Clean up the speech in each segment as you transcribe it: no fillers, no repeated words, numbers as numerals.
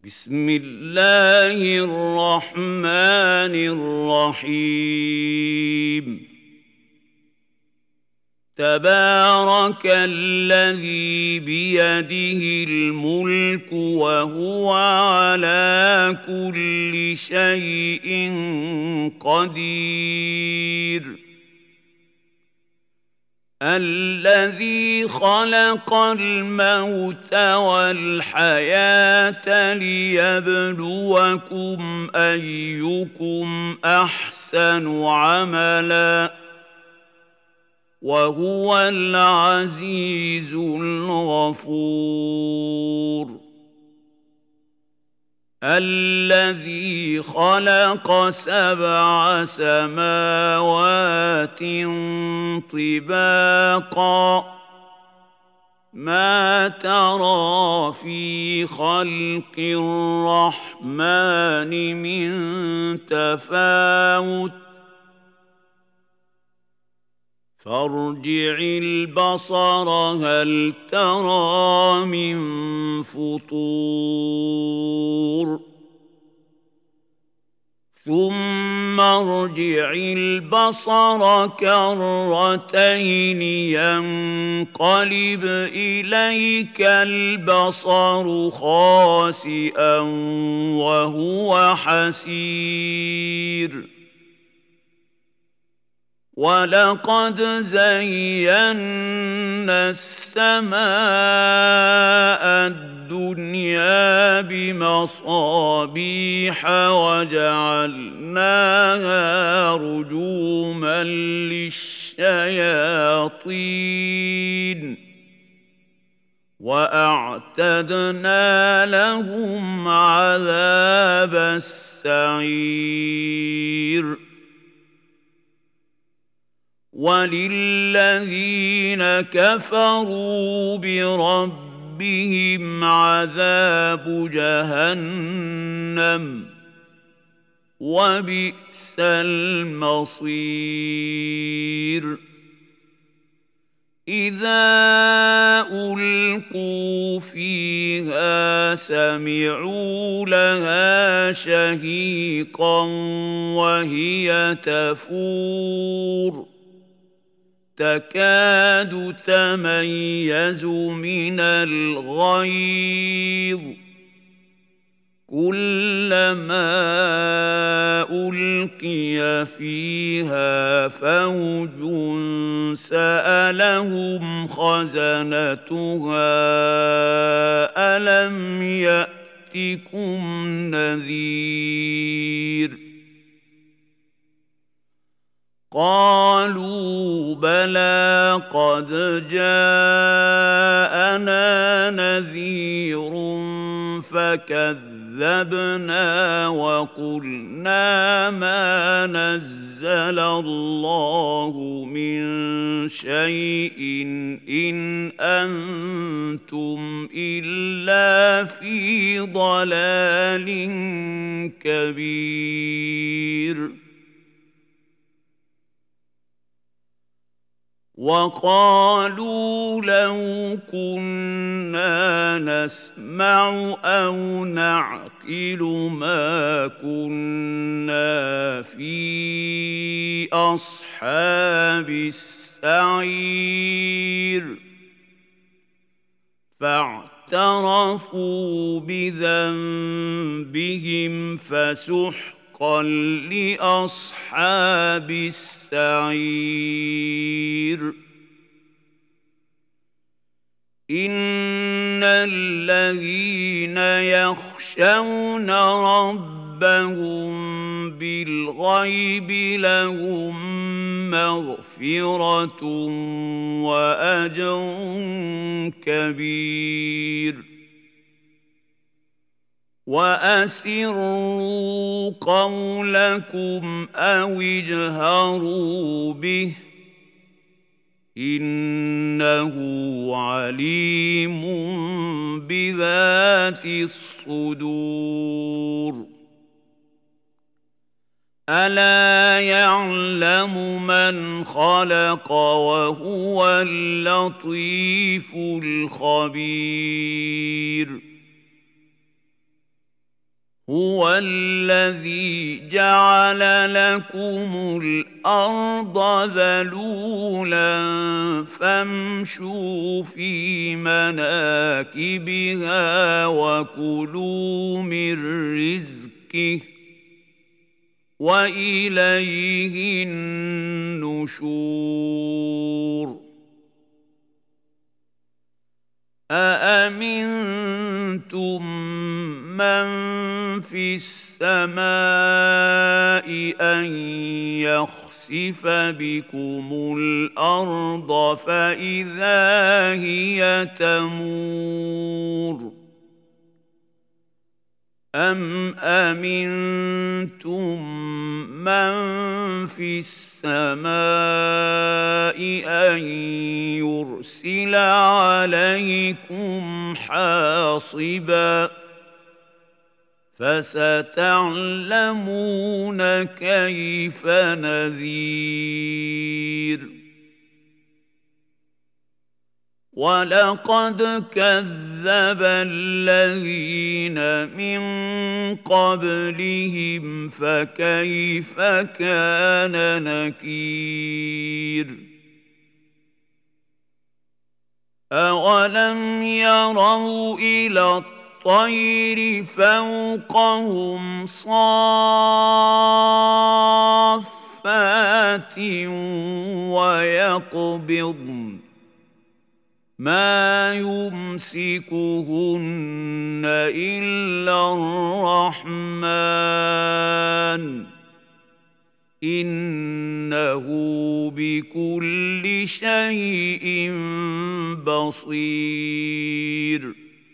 بسم الله الرحمن الرحيم تبارك الذي بيده الملك وهو على كل شيء قدير الذي خلق الموت والحياة ليبلوكم أيكم أحسن عملا وهو العزيز الغفور الذي خلق 7 سماوات طباقا ما ترى في خلق الرحمن من تفاوت فارجع البصر هل ترى من فطور ثم ارجع البصر كرتين ينقلب إليك البصر خاسئا وهو حسير ولقد زينا السماء الدنيا بمصابيح وجعلناها رجوما للشياطين وأعتدنا لهم عذاب السعير وللذين كفروا بربهم عذاب جهنم وبئس المصير إذا ألقوا فيها سمعوا لها شهيقا وهي تفور تكاد تميز من الغيظ كلما ألقي فيها فوج سألهم خزنتها ألم يأتكم نذير قالوا بلى قد جاءنا نذير فكذبنا وقلنا ما نزل الله من شيء إن أنتم إلا في ضلال كبير وقالوا لو كنا نسمع أو نعقل ما كنا في أصحاب السعير فاعترفوا بذنبهم فسحقا لأصحاب السعير إن الذين يخشون ربهم بالغيب لهم مغفرة وأجر كبير وأسروا قولكم أو اجهروا به إنه عليم بذات الصدور ألا يعلم من خلق وهو اللطيف الخبير هُوَ الَّذِي جَعَلَ لَكُمُ الْأَرْضَ ذَلُولًا فَامْشُوا فِي مَنَاكِبِهَا وَكُلُوا مِن رِّزْقِهِ ۖ وَإِلَيْهِ النُّشُورُ أَأَمِنتُم مَّن فِي السَّمَاءِ أَن يَخْسِفَ بِكُمُ الْأَرْضَ فَإِذَا هِيَ تَمُورُ أَمْ أَمِنتُم مَّن فِي السَّمَاءِ أَن يُرْسِلَ عَلَيْكُمْ حَاصِبًا فَسَتَعْلَمُونَ كَيْفَ نَذِيرِ وَلَقَدْ كَذَّبَ الَّذِينَ مِن قَبْلِهِمْ فَكَيْفَ كَانَ نَكِيرِ أَوَلَمْ يَرَوْا إِلَى الطَّيْرِ فَوْقَهُمْ صَافَّاتٍ وَيَقْبِضْنَ مَا يُمْسِكُهُنَّ إِلَّا الرَّحْمَنُ إِنَّهُ بِكُلِّ شَيْءٍ بَصِيرٌ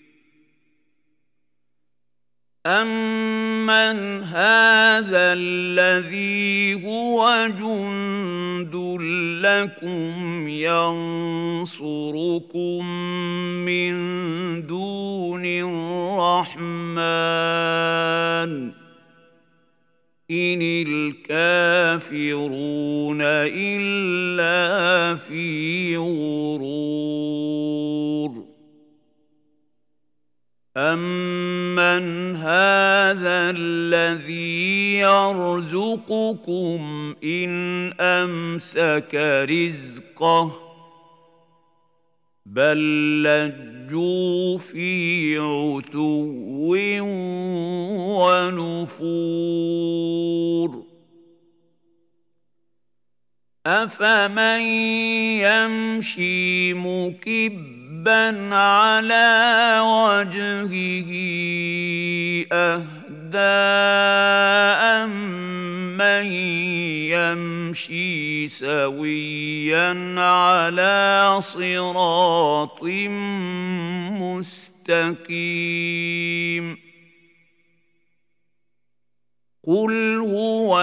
أَمَّنْ هَٰذَا الَّذِي هُوَ جُندٌ لَّكُمْ يَنصُرُكُم مِّن دُونِ الرَّحْمَٰنِ إِنِ الْكَافِرُونَ إِلَّا فِي غُرُورٍ أَمَّنْ هَٰذَا الَّذِي يَرْزُقُكُمْ إِنْ أَمْسَكَ رِزْقَهُ بَل لَّجُّوا فِي عُتُوٍّ وَنُفُورٍ أَفَمَن يَمْشِي مُكِبًّا عَلَىٰ وَجْهِهِ أَهْدَىٰ أَمَّن يَمْشِي سَوِيًّا عَلَىٰ صِرَاطٍ مُّسْتَقِيمٍ قُلْ هُوَ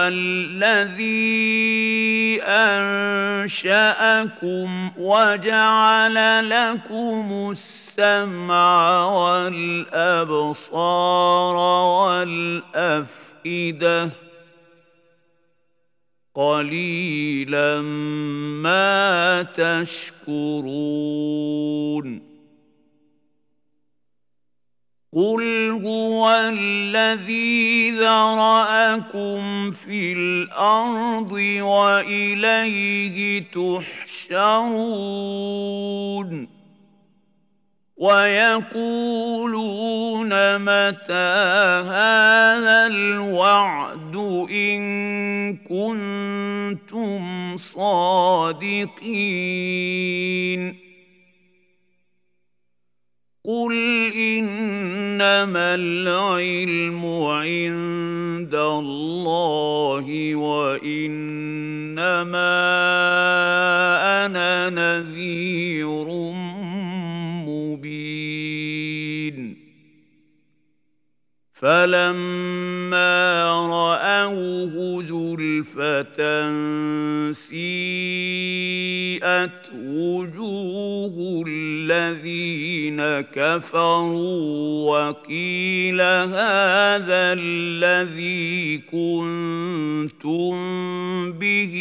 الَّذِي أَنشَأَكُمْ وَجَعَلَ لَكُمُ السَّمْعَ وَالْأَبْصَارَ وَالْأَفْئِدَةَ قَلِيلًا مَا تَشْكُرُونَ قُلْ هُوَ الَّذِي ذَرَأَكُمْ فِي الْأَرْضِ وَإِلَيْهِ تُحْشَرُونَ وَيَقُولُونَ مَتَىٰ هَٰذَا الْوَعْدُ إِن كُنتُمْ صَادِقِينَ قُلْ إِنَّمَا الْعِلْمُ عِندَ اللَّهِ وَإِنَّمَا أَنَا نَذِيرٌ مُّبِينٌ فَلَمَّا رَأَوْهُ زُلْفَةً سِيئَتْ وُجُوهُ الَّذِينَ كَفَرُوا وَقِيلَ هَٰذَا الَّذِي كُنتُم بِهِ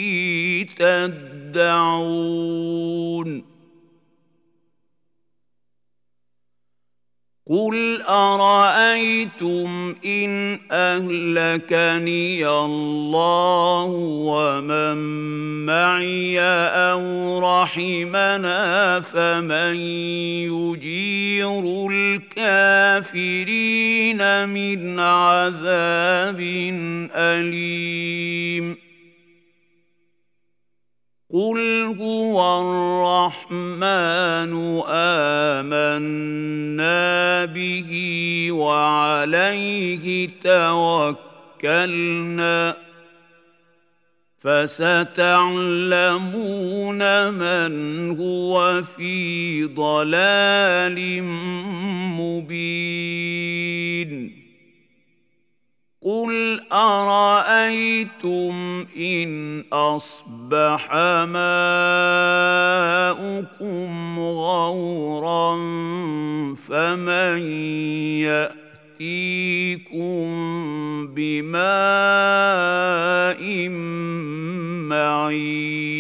تَدَّعُونَ قُلْ أَرَأَيْتُمْ إِنْ أَهْلَكَنِيَ اللَّهُ وَمَن مَّعِيَ أَوْ رَحِمَنَا فَمَن يُجِيرُ الْكَافِرِينَ مِنْ عَذَابٍ أَلِيمٍ قُلْ هُوَ الرَّحْمَٰنُ آمَنَّا بِهِ وَعَلَيْهِ تَوَكَّلْنَا فَسَتَعْلَمُونَ مَنْ هُوَ فِي ضَلَالٍ مُّبِينٍ قُلْ أَرَأَيْتُمْ إِنْ أَصْبَحَ مَاؤُكُمْ غَوْرًا فَمَن يَأْتِيكُم بِمَاءٍ مَّعِينٍ